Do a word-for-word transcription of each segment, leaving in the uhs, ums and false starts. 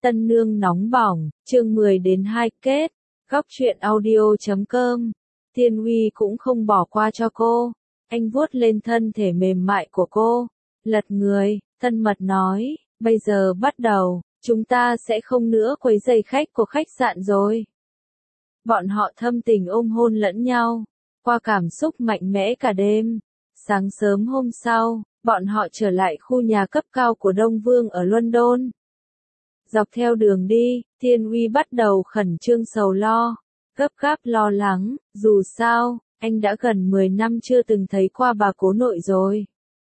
Tân nương nóng bỏng, chương mười đến hai kết, góc truyện audio chấm com. Thiên Uy cũng không bỏ qua cho cô, anh vuốt lên thân thể mềm mại của cô, lật người, thân mật nói, bây giờ bắt đầu, chúng ta sẽ không nữa quấy rầy khách của khách sạn rồi. Bọn họ thâm tình ôm hôn lẫn nhau, qua cảm xúc mạnh mẽ cả đêm. Sáng sớm hôm sau, bọn họ trở lại khu nhà cấp cao của Đông Vương ở London. Dọc theo đường đi, Thiên Uy bắt đầu khẩn trương sầu lo, gấp gáp lo lắng, dù sao, anh đã gần mười năm chưa từng thấy qua bà cố nội rồi.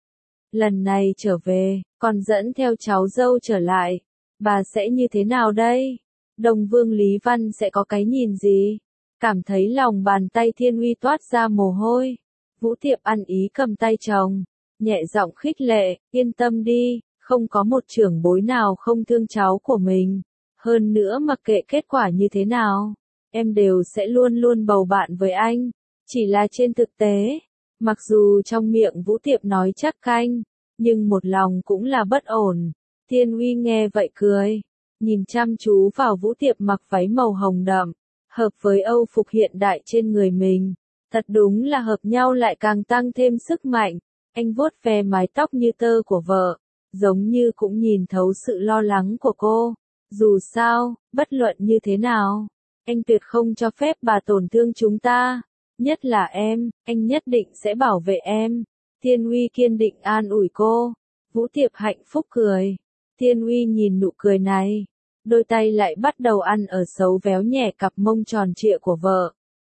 Lần này trở về, còn dẫn theo cháu dâu trở lại, bà sẽ như thế nào đây? Đông Vương Lý Văn sẽ có cái nhìn gì? Cảm thấy lòng bàn tay Thiên Uy toát ra mồ hôi. Vũ Tiệp ăn ý cầm tay chồng, nhẹ giọng khích lệ, yên tâm đi, không có một trưởng bối nào không thương cháu của mình. Hơn nữa mặc kệ kết quả như thế nào, em đều sẽ luôn luôn bầu bạn với anh. Chỉ là trên thực tế, mặc dù trong miệng Vũ Tiệp nói chắc canh, nhưng một lòng cũng là bất ổn. Thiên Uy nghe vậy cười, nhìn chăm chú vào Vũ Tiệp mặc váy màu hồng đậm, hợp với âu phục hiện đại trên người mình. Thật đúng là hợp nhau lại càng tăng thêm sức mạnh. Anh vuốt ve mái tóc như tơ của vợ, giống như cũng nhìn thấu sự lo lắng của cô. Dù sao, bất luận như thế nào, anh tuyệt không cho phép bà tổn thương chúng ta. Nhất là em, anh nhất định sẽ bảo vệ em. Thiên Uy kiên định an ủi cô. Vũ Tiệp hạnh phúc cười. Thiên Uy nhìn nụ cười này, đôi tay lại bắt đầu ăn ở xấu véo nhẹ cặp mông tròn trịa của vợ.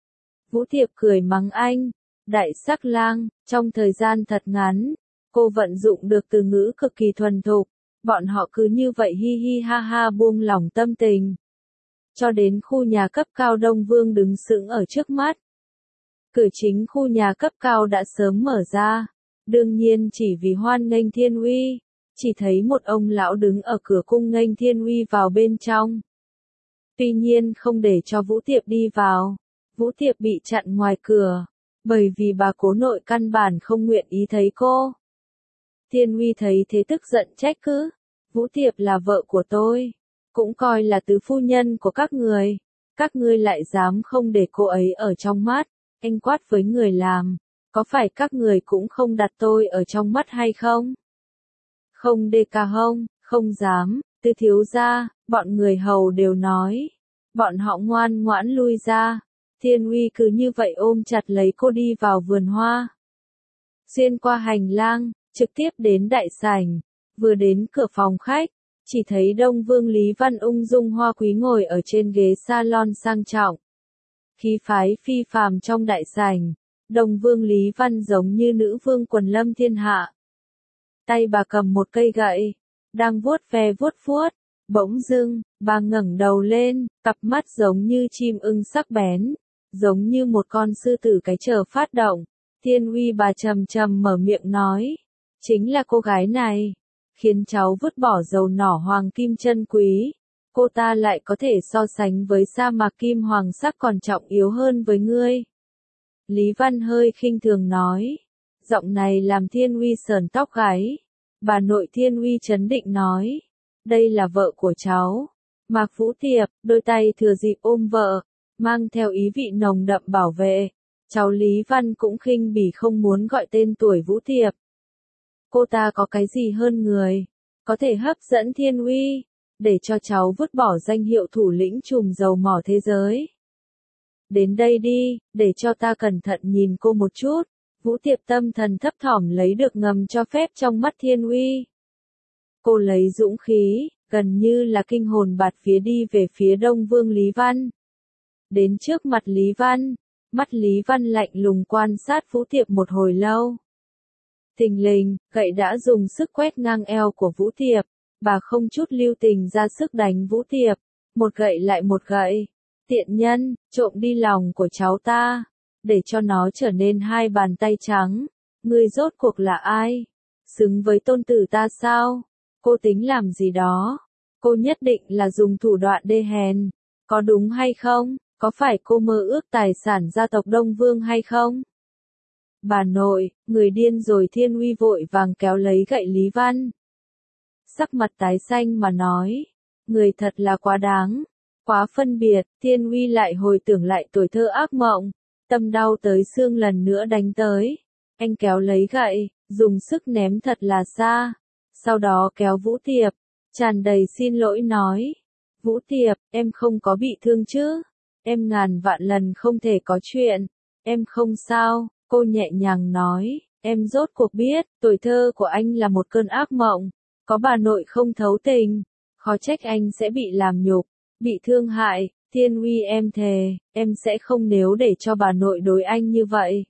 Vũ Tiệp cười mắng anh, đại sắc lang, trong thời gian thật ngắn, cô vận dụng được từ ngữ cực kỳ thuần thục, bọn họ cứ như vậy hi hi ha ha buông lỏng tâm tình. Cho đến khu nhà cấp cao Đông Vương đứng sững ở trước mắt. Cửa chính khu nhà cấp cao đã sớm mở ra, đương nhiên chỉ vì hoan nghênh Thiên Uy, chỉ thấy một ông lão đứng ở cửa cung nghênh Thiên Uy vào bên trong. Tuy nhiên không để cho Vũ Tiệp đi vào. Vũ Tiệp bị chặn ngoài cửa, bởi vì bà cố nội căn bản không nguyện ý thấy cô. Thiên Uy thấy thế tức giận trách cứ, Vũ Tiệp là vợ của tôi, cũng coi là tứ phu nhân của các người, các ngươi lại dám không để cô ấy ở trong mắt. Anh quát với người làm, có phải các người cũng không đặt tôi ở trong mắt hay không? Không đê ca hông, không dám, Tư thiếu gia, bọn người hầu đều nói, bọn họ ngoan ngoãn lui ra. Thiên Uy cứ như vậy ôm chặt lấy cô đi vào vườn hoa. Xuyên qua hành lang, trực tiếp đến đại sảnh, vừa đến cửa phòng khách, chỉ thấy Đông Vương Lý Văn ung dung hoa quý ngồi ở trên ghế salon sang trọng. Khí phái phi phàm trong đại sảnh, Đông Vương Lý Văn giống như nữ vương quần lâm thiên hạ. Tay bà cầm một cây gậy, đang vuốt ve vuốt vuốt, bỗng dưng, bà ngẩng đầu lên, cặp mắt giống như chim ưng sắc bén. Giống như một con sư tử cái chờ phát động. Thiên Uy bà trầm trầm mở miệng nói, chính là cô gái này, khiến cháu vứt bỏ dầu nỏ hoàng kim chân quý. Cô ta lại có thể so sánh với sa mạc kim hoàng sắc còn trọng yếu hơn với ngươi. Lý Văn hơi khinh thường nói, giọng này làm Thiên Uy sờn tóc gáy. Bà nội Thiên Uy trấn định nói, đây là vợ của cháu. Mạc Vũ Tiệp, đôi tay thừa dịp ôm vợ, mang theo ý vị nồng đậm bảo vệ. Cháu Lý Văn cũng khinh bỉ không muốn gọi tên tuổi Vũ Tiệp. Cô ta có cái gì hơn người, có thể hấp dẫn Thiên Uy, để cho cháu vứt bỏ danh hiệu thủ lĩnh trùm dầu mỏ thế giới. Đến đây đi, để cho ta cẩn thận nhìn cô một chút. Vũ Tiệp tâm thần thấp thỏm lấy được ngầm cho phép trong mắt Thiên Uy. Cô lấy dũng khí, gần như là kinh hồn bạt vía đi về phía Đông Vương Lý Văn. Đến trước mặt Lý Văn, mắt Lý Văn lạnh lùng quan sát Vũ Tiệp một hồi lâu. Thình lình, gậy đã dùng sức quét ngang eo của Vũ Tiệp, bà không chút lưu tình ra sức đánh Vũ Tiệp, một gậy lại một gậy. Tiện nhân, trộm đi lòng của cháu ta, để cho nó trở nên hai bàn tay trắng. Ngươi rốt cuộc là ai? Xứng với tôn tử ta sao? Cô tính làm gì đó? Cô nhất định là dùng thủ đoạn đê hèn, có đúng hay không? Có phải cô mơ ước tài sản gia tộc Đông Vương hay không? Bà nội, người điên rồi. Thiên Uy vội vàng kéo lấy gậy Lý Văn. Sắc mặt tái xanh mà nói, Người thật là quá đáng, quá phân biệt. Thiên Uy lại hồi tưởng lại tuổi thơ ác mộng, tâm đau tới xương lần nữa đánh tới. Anh kéo lấy gậy, dùng sức ném thật là xa. Sau đó kéo Vũ Tiệp, tràn đầy xin lỗi nói. Vũ Tiệp, em không có bị thương chứ? Em ngàn vạn lần không thể có chuyện. Em không sao, cô nhẹ nhàng nói. Em rốt cuộc biết, tuổi thơ của anh là một cơn ác mộng. Có bà nội không thấu tình. Khó trách anh sẽ bị làm nhục, bị thương hại. Thiên Uy em thề, em sẽ không nếu để cho bà nội đối anh như vậy.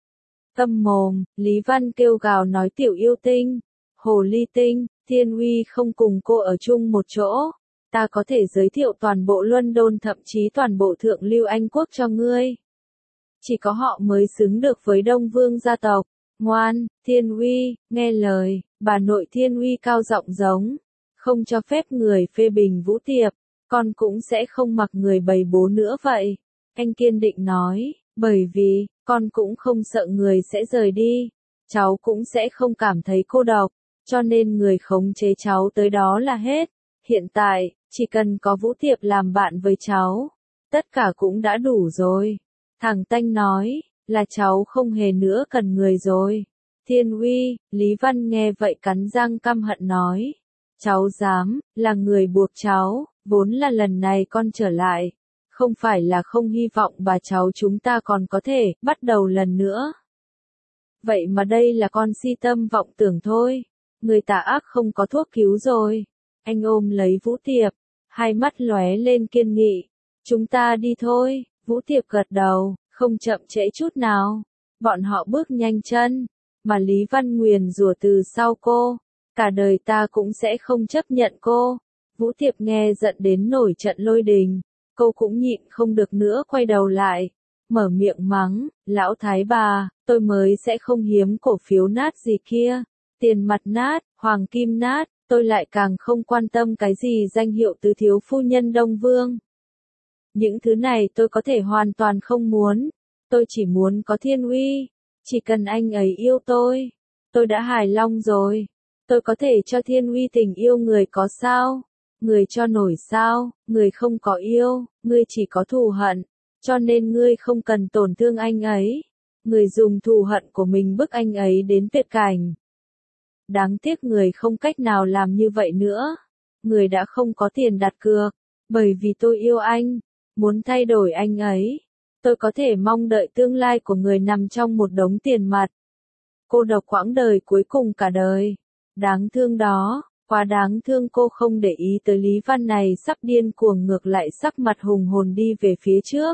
Câm mồm, Lý Văn kêu gào nói tiểu yêu tinh, hồ ly tinh, Thiên Uy không cùng cô ở chung một chỗ. Ta có thể giới thiệu toàn bộ London thậm chí toàn bộ thượng lưu Anh quốc cho ngươi. Chỉ có họ mới xứng được với Đông Vương gia tộc. Ngoan, Thiên Uy, nghe lời, bà nội Thiên Uy cao giọng giống. Không cho phép người phê bình Vũ Tiệp, con cũng sẽ không mặc người bầy bố nữa vậy. Anh kiên định nói, bởi vì, con cũng không sợ người sẽ rời đi. Cháu cũng sẽ không cảm thấy cô độc, cho nên người khống chế cháu tới đó là hết. Hiện tại, chỉ cần có Vũ Tiệp làm bạn với cháu, tất cả cũng đã đủ rồi. Thằng Tanh nói, là cháu không hề nữa cần người rồi. Thiên Uy, Lý Văn nghe vậy cắn răng căm hận nói. Cháu dám, là người buộc cháu, vốn là lần này con trở lại. Không phải là không hy vọng bà cháu chúng ta còn có thể bắt đầu lần nữa. Vậy mà đây là con si tâm vọng tưởng thôi. Người tà ác không có thuốc cứu rồi. Anh ôm lấy Vũ Tiệp, hai mắt lóe lên kiên nghị. Chúng ta đi thôi. Vũ Tiệp gật đầu, không chậm trễ chút nào. Bọn họ bước nhanh chân, mà Lý Văn nguyền rủa từ sau cô. Cả đời ta cũng sẽ không chấp nhận cô. Vũ Tiệp nghe giận đến nổi trận lôi đình. Cô cũng nhịn không được nữa quay đầu lại. Mở miệng mắng, lão thái bà, tôi mới sẽ không hiếm cổ phiếu nát gì kia. Tiền mặt nát, hoàng kim nát, tôi lại càng không quan tâm cái gì danh hiệu tứ thiếu phu nhân Đông Vương. Những thứ này tôi có thể hoàn toàn không muốn. Tôi chỉ muốn có Thiên Uy. Chỉ cần anh ấy yêu tôi. Tôi đã hài lòng rồi. Tôi có thể cho Thiên Uy tình yêu người có sao? Người cho nổi sao? Người không có yêu, ngươi chỉ có thù hận. Cho nên ngươi không cần tổn thương anh ấy. Người dùng thù hận của mình bức anh ấy đến tuyệt cảnh. Đáng tiếc người không cách nào làm như vậy nữa. Người đã không có tiền đặt cược. Bởi vì tôi yêu anh. Muốn thay đổi anh ấy. Tôi có thể mong đợi tương lai của người nằm trong một đống tiền mặt. Cô độc quãng đời cuối cùng cả đời. Đáng thương đó, quá đáng thương. Cô không để ý tới Lý Văn này sắp điên cuồng, ngược lại sắc mặt hùng hồn đi về phía trước.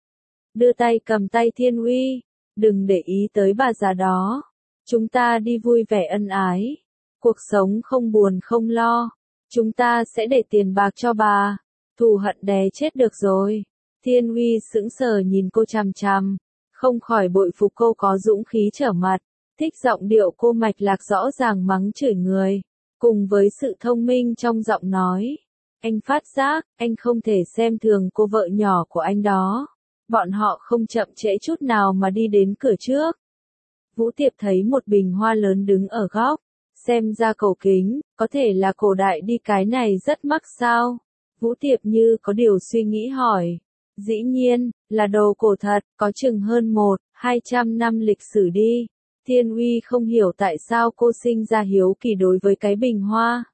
Đưa tay cầm tay Thiên Uy, đừng để ý tới bà già đó. Chúng ta đi vui vẻ ân ái. Cuộc sống không buồn không lo. Chúng ta sẽ để tiền bạc cho bà. Thù hận đè chết được rồi. Thiên Uy sững sờ nhìn cô chằm chằm, không khỏi bội phục cô có dũng khí trở mặt. Thích giọng điệu cô mạch lạc rõ ràng mắng chửi người, cùng với sự thông minh trong giọng nói. Anh phát giác, anh không thể xem thường cô vợ nhỏ của anh đó. Bọn họ không chậm trễ chút nào mà đi đến cửa trước. Vũ Tiệp thấy một bình hoa lớn đứng ở góc, xem ra cầu kính, có thể là cổ đại đi, cái này rất mắc sao? Vũ Tiệp như có điều suy nghĩ hỏi. Dĩ nhiên, là đồ cổ thật, có chừng hơn một, hai trăm năm lịch sử đi. Thiên Uy không hiểu tại sao cô sinh ra hiếu kỳ đối với cái bình hoa.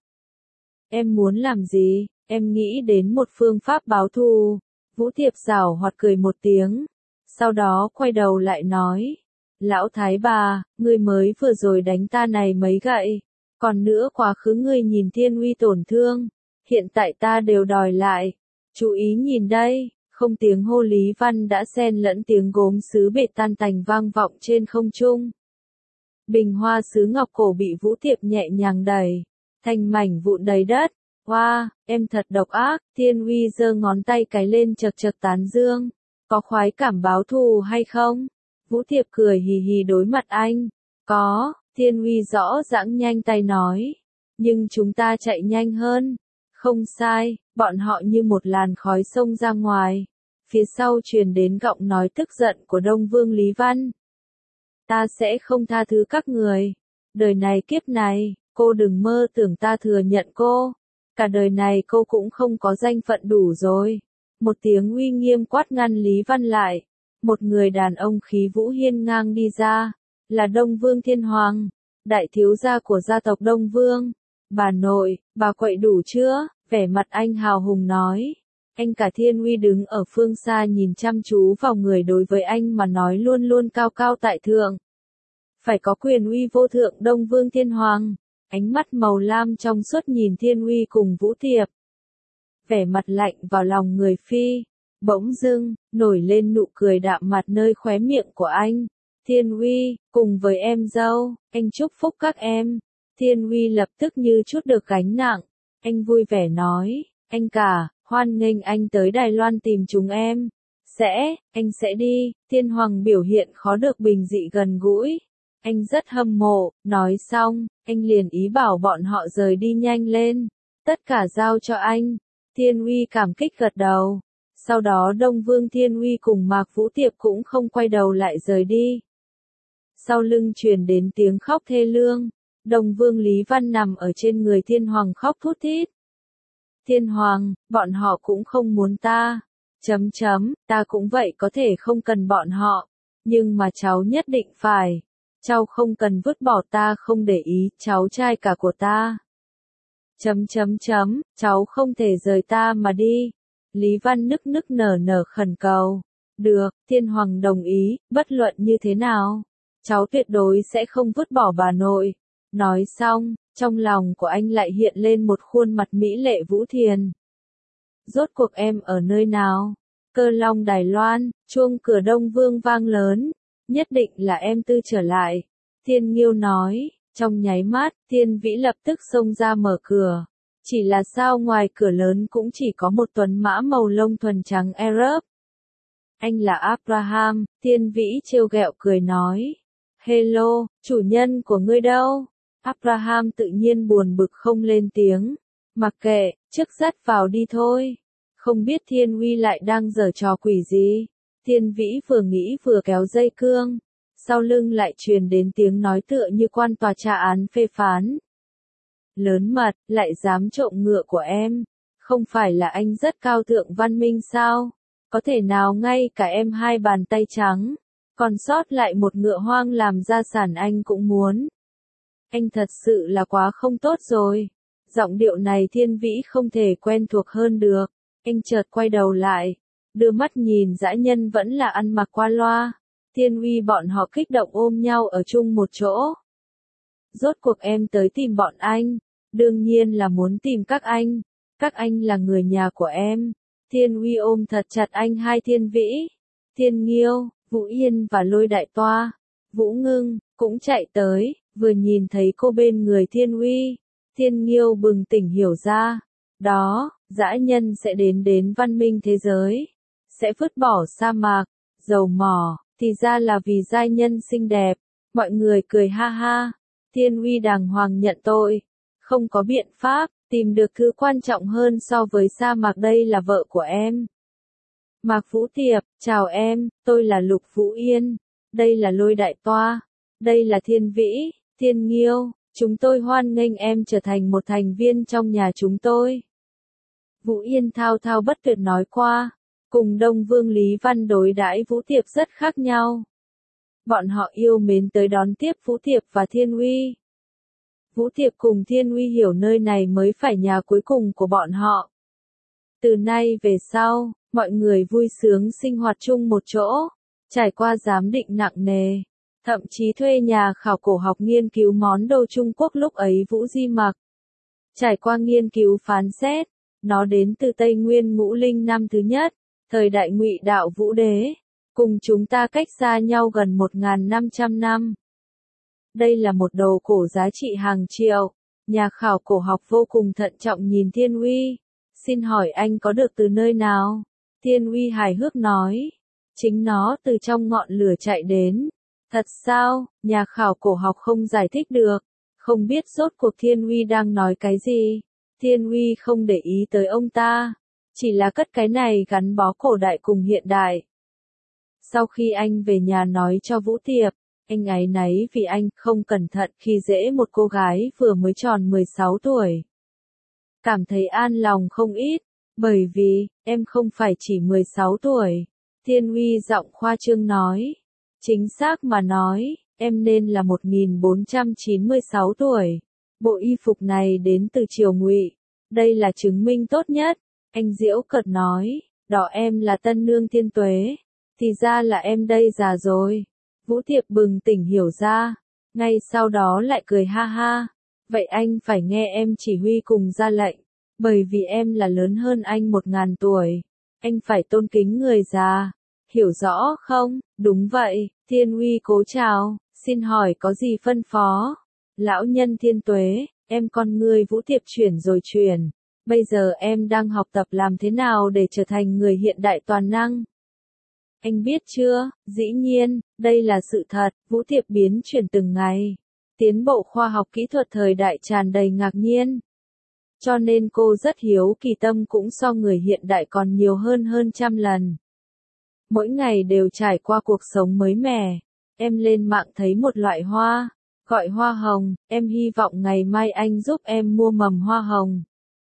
Em muốn làm gì? Em nghĩ đến một phương pháp báo thù. Vũ Tiệp giảo hoạt cười một tiếng. Sau đó quay đầu lại nói. Lão thái bà, ngươi mới vừa rồi đánh ta này mấy gậy. Còn nữa quá khứ ngươi nhìn Thiên Uy tổn thương. Hiện tại ta đều đòi lại. Chú ý nhìn đây. Không tiếng hô Lý Văn đã xen lẫn tiếng gốm sứ bể tan tành vang vọng trên không trung. Bình hoa sứ ngọc cổ bị Vũ Tiệp nhẹ nhàng đẩy, thành mảnh vụn đầy đất. Hoa, wow, em thật độc ác. Thiên Uy giơ ngón tay cái lên chật chật tán dương. Có khoái cảm báo thù hay không? Vũ Tiệp cười hì hì đối mặt anh. Có, Thiên Uy rõ rãng nhanh tay nói. Nhưng chúng ta chạy nhanh hơn. Không sai, bọn họ như một làn khói xông ra ngoài. Phía sau truyền đến giọng nói tức giận của Đông Vương Lý Văn. Ta sẽ không tha thứ các người. Đời này kiếp này, cô đừng mơ tưởng ta thừa nhận cô. Cả đời này cô cũng không có danh phận đủ rồi. Một tiếng uy nghiêm quát ngăn Lý Văn lại. Một người đàn ông khí vũ hiên ngang đi ra, là Đông Vương Thiên Hoàng, đại thiếu gia của gia tộc Đông Vương. Bà nội, bà quậy đủ chưa? Vẻ mặt anh hào hùng nói. Anh cả Thiên Uy đứng ở phương xa nhìn chăm chú vào người đối với anh mà nói luôn luôn cao cao tại thượng. Phải có quyền uy vô thượng Đông Vương Thiên Hoàng. Ánh mắt màu lam trong suốt nhìn Thiên Uy cùng Vũ Tiệp. Vẻ mặt lạnh vào lòng người phi. Bỗng dưng, nổi lên nụ cười đạm mặt nơi khóe miệng của anh. Thiên Uy, cùng với em dâu, anh chúc phúc các em. Thiên Uy lập tức như chút được gánh nặng. Anh vui vẻ nói, anh cả, hoan nghênh anh tới Đài Loan tìm chúng em. Sẽ, anh sẽ đi. Thiên Hoàng biểu hiện khó được bình dị gần gũi. Anh rất hâm mộ, nói xong, anh liền ý bảo bọn họ rời đi nhanh lên. Tất cả giao cho anh. Thiên Uy cảm kích gật đầu. Sau đó Đông Vương Thiên Uy cùng Mạc Vũ Tiệp cũng không quay đầu lại rời đi. Sau lưng truyền đến tiếng khóc thê lương. Đông Vương Lý Văn nằm ở trên người Thiên Hoàng khóc thút thít. Thiên Hoàng, bọn họ cũng không muốn ta. Chấm chấm, ta cũng vậy có thể không cần bọn họ. Nhưng mà cháu nhất định phải. Cháu không cần vứt bỏ ta không để ý, cháu trai cả của ta. Chấm chấm chấm, cháu không thể rời ta mà đi. Lý Văn nức nức nở nở khẩn cầu. Được, Thiên Hoàng đồng ý, bất luận như thế nào. Cháu tuyệt đối sẽ không vứt bỏ bà nội. Nói xong, trong lòng của anh lại hiện lên một khuôn mặt mỹ lệ Vũ Thiền. Rốt cuộc em ở nơi nào? Cơ Long Đài Loan, chuông cửa Đông Vương vang lớn. Nhất định là em Tư trở lại. Thiên Nghiêu nói, trong nháy mắt, Thiên Vĩ lập tức xông ra mở cửa. Chỉ là sao ngoài cửa lớn cũng chỉ có một tuấn mã màu lông thuần trắng Arab. Anh là Abraham, Thiên Vĩ trêu ghẹo cười nói. Hello, chủ nhân của ngươi đâu? Abraham tự nhiên buồn bực không lên tiếng. Mặc kệ, trước dắt vào đi thôi. Không biết Thiên Uy lại đang giở trò quỷ gì. Thiên Vĩ vừa nghĩ vừa kéo dây cương. Sau lưng lại truyền đến tiếng nói tựa như quan tòa tra án phê phán. Lớn mật, lại dám trộm ngựa của em. Không phải là anh rất cao thượng văn minh sao? Có thể nào ngay cả em hai bàn tay trắng. Còn sót lại một ngựa hoang làm gia sản anh cũng muốn. Anh thật sự là quá không tốt rồi. Giọng điệu này Thiên Vĩ không thể quen thuộc hơn được. Anh chợt quay đầu lại. Đưa mắt nhìn dã nhân vẫn là ăn mặc qua loa. Thiên Uy bọn họ kích động ôm nhau ở chung một chỗ. Rốt cuộc em tới tìm bọn anh. Đương nhiên là muốn tìm các anh. Các anh là người nhà của em. Thiên Uy ôm thật chặt anh hai Thiên Vĩ. Thiên Nghiêu, Vũ Yên và Lôi Đại Toa. Vũ Ngưng, cũng chạy tới, vừa nhìn thấy cô bên người Thiên Uy. Thiên Nghiêu bừng tỉnh hiểu ra. Đó, dã nhân sẽ đến đến văn minh thế giới. Sẽ vứt bỏ sa mạc, dầu mỏ, thì ra là vì giai nhân xinh đẹp. Mọi người cười ha ha. Thiên Uy đàng hoàng nhận tội. Không có biện pháp, tìm được thứ quan trọng hơn so với sa mạc đây là vợ của em. Mạc Vũ Tiệp, chào em, tôi là Lục Vũ Yên. Đây là Lôi Đại Toa. Đây là Thiên Vĩ, Thiên Nghiêu. Chúng tôi hoan nghênh em trở thành một thành viên trong nhà chúng tôi. Vũ Yên thao thao bất tuyệt nói qua. Cùng Đông Vương Lý Văn đối đãi Vũ Tiệp rất khác nhau. Bọn họ yêu mến tới đón tiếp Vũ Tiệp và Thiên Uy. Vũ Tiệp cùng Thiên Uy hiểu nơi này mới phải nhà cuối cùng của bọn họ. Từ nay về sau, mọi người vui sướng sinh hoạt chung một chỗ, trải qua giám định nặng nề, thậm chí thuê nhà khảo cổ học nghiên cứu món đồ Trung Quốc lúc ấy Vũ Di mặc. Trải qua nghiên cứu phán xét, nó đến từ Tây Nguyên Ngũ Linh năm thứ nhất, thời đại Ngụy Đạo Vũ Đế, cùng chúng ta cách xa nhau gần một nghìn năm trăm năm. Đây là một đồ cổ giá trị hàng triệu. Nhà khảo cổ học vô cùng thận trọng nhìn Thiên Uy. Xin hỏi anh có được từ nơi nào? Thiên Uy hài hước nói. Chính nó từ trong ngọn lửa chạy đến. Thật sao? Nhà khảo cổ học không giải thích được. Không biết rốt cuộc Thiên Uy đang nói cái gì. Thiên Uy không để ý tới ông ta. Chỉ là cất cái này gắn bó cổ đại cùng hiện đại. Sau khi anh về nhà nói cho Vũ Tiệp, anh áy náy vì anh không cẩn thận khi dễ một cô gái vừa mới tròn mười sáu tuổi. cảm thấy an lòng không ít, bởi vì, em không phải chỉ mười sáu tuổi. Thiên Uy giọng khoa trương nói. Chính xác mà nói, em nên là một nghìn bốn trăm chín mươi sáu tuổi. Bộ y phục này đến từ Triều Ngụy. Đây là chứng minh tốt nhất. Anh giễu cợt nói, đó em là tân nương Thiên Tuế. Thì ra là em đây già rồi. Vũ Thiệp bừng tỉnh hiểu ra. Ngay sau đó lại cười ha ha. Vậy anh phải nghe em chỉ huy cùng ra lệnh. Bởi vì em là lớn hơn anh một ngàn tuổi. Anh phải tôn kính người già. Hiểu rõ không? Đúng vậy. Thiên Uy cố chào. Xin hỏi có gì phân phó? Lão nhân Thiên Tuế, em con ngươi Vũ Thiệp chuyển rồi chuyển. Bây giờ em đang học tập làm thế nào để trở thành người hiện đại toàn năng. Anh biết chưa, dĩ nhiên, đây là sự thật, Vũ Thiệp biến chuyển từng ngày. Tiến bộ khoa học kỹ thuật thời đại tràn đầy ngạc nhiên. Cho nên cô rất hiếu kỳ, tâm cũng so người hiện đại còn nhiều hơn hơn trăm lần. Mỗi ngày đều trải qua cuộc sống mới mẻ. Em lên mạng thấy một loại hoa, gọi hoa hồng, em hy vọng ngày mai anh giúp em mua mầm hoa hồng.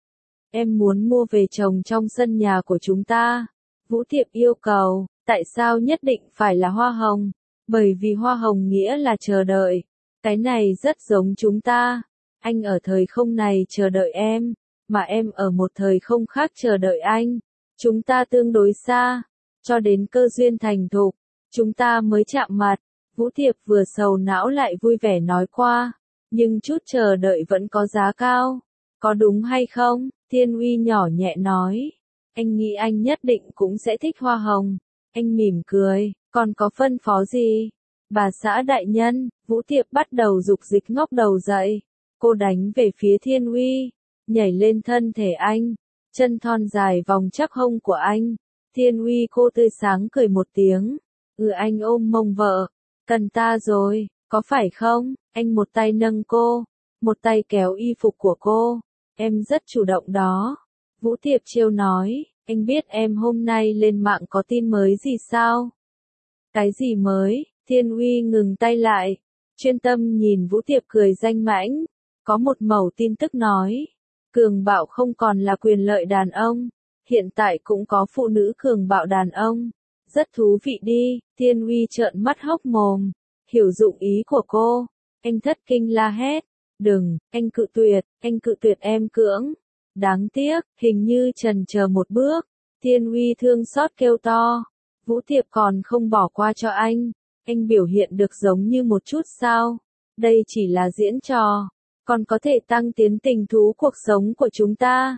Em muốn mua về trồng trong sân nhà của chúng ta. Vũ Thiệp yêu cầu, tại sao nhất định phải là hoa hồng? Bởi vì hoa hồng nghĩa là chờ đợi. Cái này rất giống chúng ta. Anh ở thời không này chờ đợi em, mà em ở một thời không khác chờ đợi anh. Chúng ta tương đối xa, cho đến cơ duyên thành thục, chúng ta mới chạm mặt. Vũ Thiệp vừa sầu não lại vui vẻ nói qua, nhưng chút chờ đợi vẫn có giá cao. Có đúng hay không? Thiên Uy nhỏ nhẹ nói. Anh nghĩ anh nhất định cũng sẽ thích hoa hồng. Anh mỉm cười, còn có phân phó gì? Bà xã đại nhân, Vũ Thiệp bắt đầu dục dịch ngóc đầu dậy. Cô đánh về phía Thiên Uy, nhảy lên thân thể anh, chân thon dài vòng chắc hông của anh. Thiên Uy cô tươi sáng cười một tiếng. Ừ, anh ôm mông vợ. Cần ta rồi, có phải không? Anh một tay nâng cô, một tay kéo y phục của cô. Em rất chủ động đó. Vũ Thiệp trêu nói, anh biết em hôm nay lên mạng có tin mới gì sao? Cái gì mới? Thiên Uy ngừng tay lại, chuyên tâm nhìn Vũ Thiệp cười danh mãnh. Có một mẩu tin tức nói, cường bạo không còn là quyền lợi đàn ông, hiện tại cũng có phụ nữ cường bạo đàn ông. Rất thú vị đi. Thiên Uy trợn mắt hốc mồm, hiểu dụng ý của cô. Anh thất kinh la hét, đừng, anh cự tuyệt, anh cự tuyệt em cưỡng. Đáng tiếc, hình như chần chờ một bước. Thiên Uy thương xót kêu to, Vũ Thiệp còn không bỏ qua cho anh. Anh biểu hiện được giống như một chút sao? Đây chỉ là diễn trò, còn có thể tăng tiến tình thú cuộc sống của chúng ta.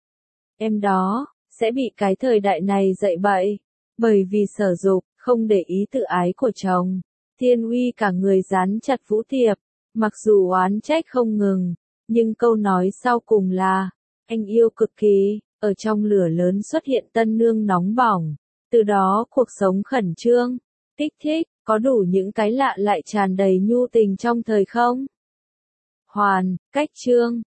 Em đó, sẽ bị cái thời đại này dạy bậy. Bởi vì sở dục, không để ý tự ái của chồng. Thiên Uy cả người dán chặt Vũ Thiệp, mặc dù oán trách không ngừng, nhưng câu nói sau cùng là, anh yêu cực kỳ. Ở trong lửa lớn xuất hiện tân nương nóng bỏng, từ đó cuộc sống khẩn trương, kích thích, có đủ những cái lạ lại tràn đầy nhu tình trong thời không. Hoàn, cách chương